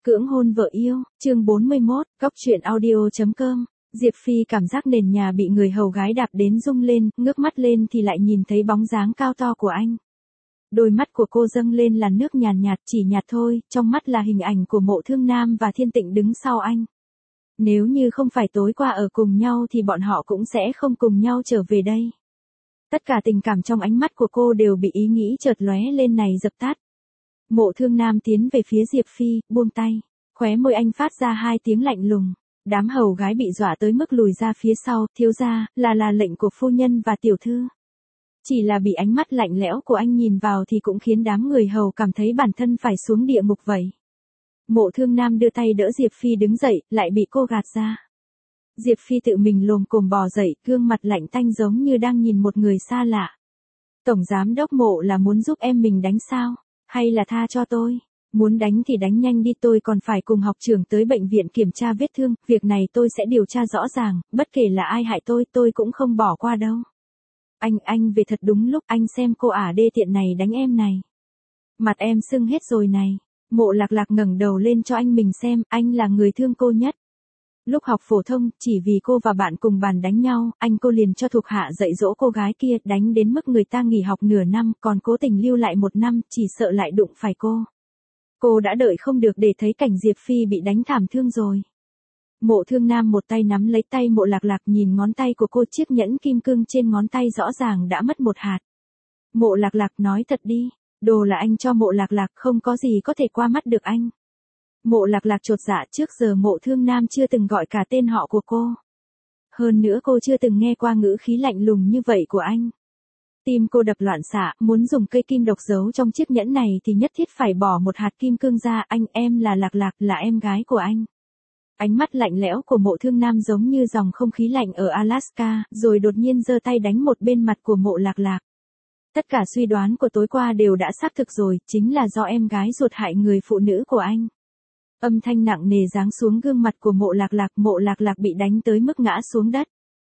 Cưỡng hôn vợ yêu, chương 41, Cóc truyện audio.com. Diệp Phi cảm giác nền nhà bị người hầu gái đạp đến rung lên, ngước mắt lên thì lại nhìn thấy bóng dáng cao to của anh. Đôi mắt của cô dâng lên làn nước nhàn nhạt, chỉ nhạt thôi, trong mắt là hình ảnh của Mộ Thương Nam và Thiên Tịnh đứng sau anh. Nếu như không phải tối qua ở cùng nhau thì bọn họ cũng sẽ không cùng nhau trở về đây. Tất cả tình cảm trong ánh mắt của cô đều bị ý nghĩ chợt lóe lên này dập tắt. Mộ Thương Nam tiến về phía Diệp Phi, buông tay, khóe môi anh phát ra hai tiếng lạnh lùng. Đám hầu gái bị dọa tới mức lùi ra phía sau, thiếu gia, là lệnh của phu nhân và tiểu thư. Chỉ là bị ánh mắt lạnh lẽo của anh nhìn vào thì cũng khiến đám người hầu cảm thấy bản thân phải xuống địa ngục vậy. Mộ Thương Nam đưa tay đỡ Diệp Phi đứng dậy, lại bị cô gạt ra. Diệp Phi tự mình lồm cồm bò dậy, gương mặt lạnh tanh giống như đang nhìn một người xa lạ. Tổng giám đốc Mộ là muốn giúp em mình đánh sao? Hay là tha cho tôi? Muốn đánh thì đánh nhanh đi, tôi còn phải cùng học trưởng tới bệnh viện kiểm tra vết thương, việc này tôi sẽ điều tra rõ ràng, bất kể là ai hại tôi cũng không bỏ qua đâu. Anh về thật đúng lúc, anh xem cô ả đê tiện này đánh em này. Mặt em sưng hết rồi này. Mộ Lạc Lạc ngẩng đầu lên cho anh mình xem, anh là người thương cô nhất. Lúc học phổ thông, chỉ vì cô và bạn cùng bàn đánh nhau, cô liền cho thuộc hạ dạy dỗ cô gái kia, đánh đến mức người ta nghỉ học nửa năm, còn cố tình lưu lại 1 năm, chỉ sợ lại đụng phải cô. Cô đã đợi không được để thấy cảnh Diệp Phi bị đánh thảm thương rồi. Mộ Thương Nam một tay nắm lấy tay Mộ Lạc Lạc, nhìn ngón tay của cô, chiếc nhẫn kim cương trên ngón tay rõ ràng đã mất 1 hạt. Mộ Lạc Lạc nói thật đi, đồ là anh cho Mộ Lạc Lạc, không có gì có thể qua mắt được anh. Mộ Lạc Lạc chột dạ, trước giờ Mộ Thương Nam chưa từng gọi cả tên họ của cô. Hơn nữa cô chưa từng nghe qua ngữ khí lạnh lùng như vậy của anh. Tim cô đập loạn xạ, muốn dùng cây kim độc giấu trong chiếc nhẫn này thì nhất thiết phải bỏ 1 hạt kim cương ra. Em là Lạc Lạc, là em gái của anh. Ánh mắt lạnh lẽo của Mộ Thương Nam giống như dòng không khí lạnh ở Alaska, rồi đột nhiên giơ tay đánh một bên mặt của Mộ Lạc Lạc. Tất cả suy đoán của tối qua đều đã xác thực rồi, chính là do em gái ruột hại người phụ nữ của anh. Âm thanh nặng nề giáng xuống gương mặt của Mộ Lạc Lạc bị đánh tới mức ngã xuống đất.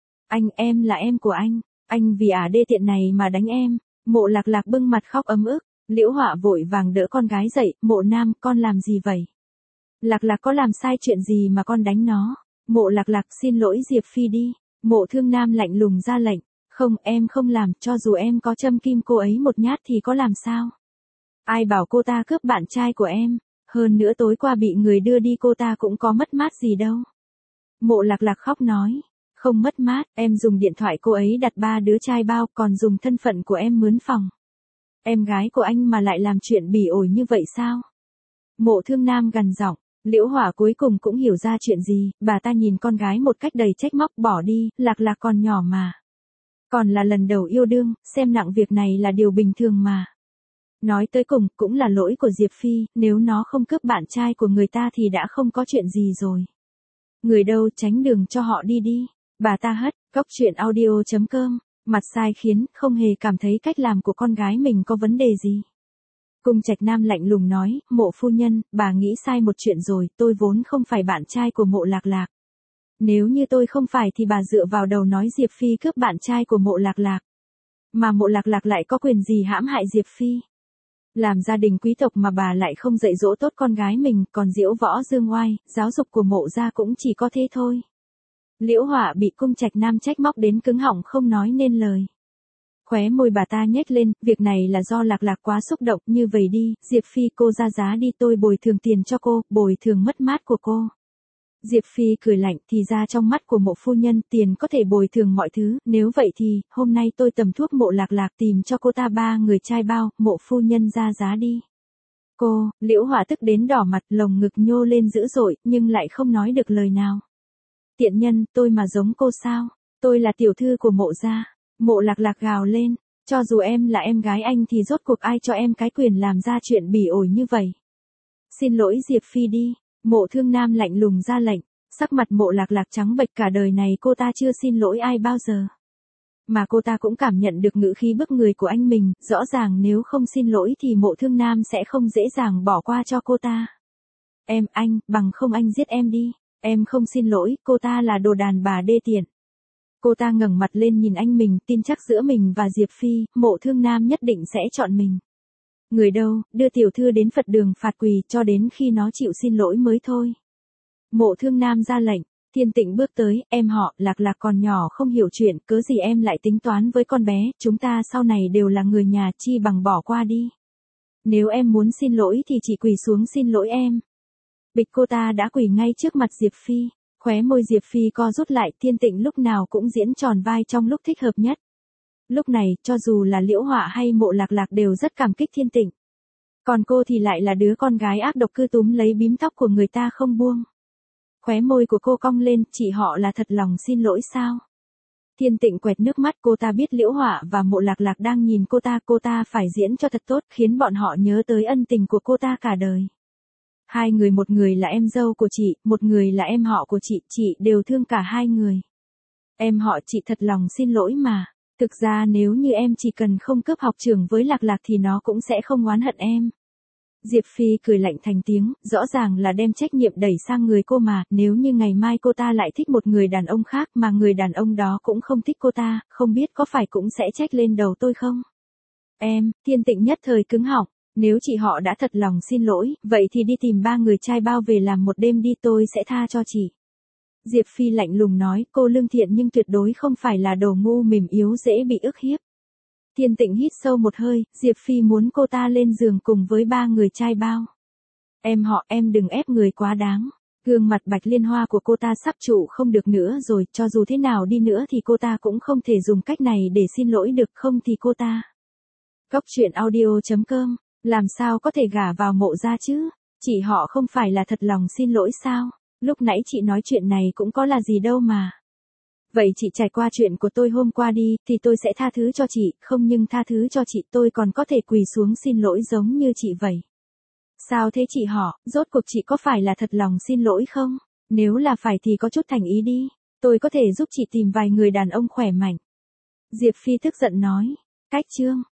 Em là em của anh vì ả đê tiện này mà đánh em. Mộ Lạc Lạc bưng mặt khóc ấm ức. Liễu Họa vội vàng đỡ con gái dậy, Mộ Nam, con làm gì vậy? Lạc Lạc có làm sai chuyện gì mà con đánh nó? Mộ Lạc Lạc, xin lỗi Diệp Phi đi. Mộ Thương Nam lạnh lùng ra lệnh. Không, em không làm, cho dù em có châm kim cô ấy 1 nhát thì có làm sao? Ai bảo cô ta cướp bạn trai của em? Hơn nữa tối qua bị người đưa đi cô ta cũng có mất mát gì đâu. Mộ Lạc Lạc khóc nói. Không mất mát, em dùng điện thoại cô ấy đặt 3 đứa trai bao, còn dùng thân phận của em mướn phòng. Em gái của anh mà lại làm chuyện bỉ ổi như vậy sao? Mộ Thương Nam gằn giọng. Liễu Hỏa cuối cùng cũng hiểu ra chuyện gì, bà ta nhìn con gái một cách đầy trách móc, bỏ đi, Lạc Lạc còn nhỏ mà. Còn là lần đầu yêu đương, xem nặng việc này là điều bình thường mà. Nói tới cùng, cũng là lỗi của Diệp Phi, nếu nó không cướp bạn trai của người ta thì đã không có chuyện gì rồi. Người đâu, tránh đường cho họ đi đi. Bà ta hất, Cóc truyện audio.com, mặt sai khiến, không hề cảm thấy cách làm của con gái mình có vấn đề gì. Cung Trạch Nam lạnh lùng nói, Mộ phu nhân, bà nghĩ sai một chuyện rồi, tôi vốn không phải bạn trai của Mộ Lạc Lạc. Nếu như tôi không phải thì bà dựa vào đầu nói Diệp Phi cướp bạn trai của Mộ Lạc Lạc. Mà Mộ Lạc Lạc lại có quyền gì hãm hại Diệp Phi? Làm gia đình quý tộc mà bà lại không dạy dỗ tốt con gái mình, còn diễu võ dương oai, giáo dục của Mộ gia cũng chỉ có thế thôi. Liễu Họa bị Cung Trạch Nam trách móc đến cứng họng không nói nên lời. Khóe môi bà ta nhếch lên, việc này là do Lạc Lạc quá xúc động, như vậy đi, Diệp Phi cô ra giá đi, tôi bồi thường tiền cho cô, bồi thường mất mát của cô. Diệp Phi cười lạnh, thì ra trong mắt của Mộ phu nhân tiền có thể bồi thường mọi thứ, nếu vậy thì, hôm nay tôi tầm thuốc Mộ Lạc Lạc tìm cho cô ta 3 người trai bao, Mộ phu nhân ra giá đi. Cô, Liễu Hỏa tức đến đỏ mặt, lồng ngực nhô lên dữ dội, nhưng lại không nói được lời nào. Tiện nhân, tôi mà giống cô sao? Tôi là tiểu thư của Mộ gia. Mộ Lạc Lạc gào lên, cho dù em là em gái anh thì rốt cuộc ai cho em cái quyền làm ra chuyện bỉ ổi như vậy? Xin lỗi Diệp Phi đi. Mộ Thương Nam lạnh lùng ra lệnh, sắc mặt Mộ Lạc Lạc trắng bệch, cả đời này cô ta chưa xin lỗi ai bao giờ. Mà cô ta cũng cảm nhận được ngữ khí bức người của anh mình, rõ ràng nếu không xin lỗi thì Mộ Thương Nam sẽ không dễ dàng bỏ qua cho cô ta. Anh, bằng không anh giết em đi. Em không xin lỗi, cô ta là đồ đàn bà đê tiện. Cô ta ngẩng mặt lên nhìn anh mình, tin chắc giữa mình và Diệp Phi, Mộ Thương Nam nhất định sẽ chọn mình. Người đâu, đưa tiểu thư đến Phật đường phạt quỳ cho đến khi nó chịu xin lỗi mới thôi. Mộ Thương Nam ra lệnh, Thiên Tịnh bước tới, em họ, Lạc Lạc còn nhỏ không hiểu chuyện, cớ gì em lại tính toán với con bé, chúng ta sau này đều là người nhà, chi bằng bỏ qua đi. Nếu em muốn xin lỗi thì chỉ quỳ xuống xin lỗi em. Bịch, cô ta đã quỳ ngay trước mặt Diệp Phi, khóe môi Diệp Phi co rút lại, Thiên Tịnh lúc nào cũng diễn tròn vai trong lúc thích hợp nhất. Lúc này, cho dù là Liễu Họa hay Mộ Lạc Lạc đều rất cảm kích Thiên Tịnh. Còn cô thì lại là đứa con gái ác độc cứ túm lấy bím tóc của người ta không buông. Khóe môi của cô cong lên, chị họ là thật lòng xin lỗi sao? Thiên Tịnh quẹt nước mắt, cô ta biết Liễu Họa và Mộ Lạc Lạc đang nhìn cô ta phải diễn cho thật tốt, khiến bọn họ nhớ tới ân tình của cô ta cả đời. Hai người, một người là em dâu của chị, một người là em họ của chị đều thương cả hai người. Em họ chị thật lòng xin lỗi mà. Thực ra nếu như em chỉ cần không cướp học trưởng với Lạc Lạc thì nó cũng sẽ không oán hận em. Diệp Phi cười lạnh thành tiếng, rõ ràng là đem trách nhiệm đẩy sang người cô mà, nếu như ngày mai cô ta lại thích một người đàn ông khác mà người đàn ông đó cũng không thích cô ta, không biết có phải cũng sẽ trách lên đầu tôi không? Em, Thiên Tịnh nhất thời cứng họng, nếu chị họ đã thật lòng xin lỗi, vậy thì đi tìm ba người trai bao về làm một đêm đi, tôi sẽ tha cho chị. Diệp Phi lạnh lùng nói, cô lương thiện nhưng tuyệt đối không phải là đồ ngu mềm yếu dễ bị ức hiếp. Thiên Tịnh hít sâu một hơi, Diệp Phi muốn cô ta lên giường cùng với ba người trai bao. Em họ, em đừng ép người quá đáng. Gương mặt Bạch Liên Hoa của cô ta sắp trụ không được nữa rồi, cho dù thế nào đi nữa thì cô ta cũng không thể dùng cách này để xin lỗi được, không thì cô ta. Cóc truyện audio.com, làm sao có thể gả vào Mộ gia chứ? Chị họ không phải là thật lòng xin lỗi sao? Lúc nãy chị nói chuyện này cũng có là gì đâu mà. Vậy chị trải qua chuyện của tôi hôm qua đi, thì tôi sẽ tha thứ cho chị, không nhưng tha thứ cho chị tôi còn có thể quỳ xuống xin lỗi giống như chị vậy. Sao thế chị họ, rốt cuộc chị có phải là thật lòng xin lỗi không? Nếu là phải thì có chút thành ý đi, tôi có thể giúp chị tìm vài người đàn ông khỏe mạnh. Diệp Phi tức giận nói, cách chương.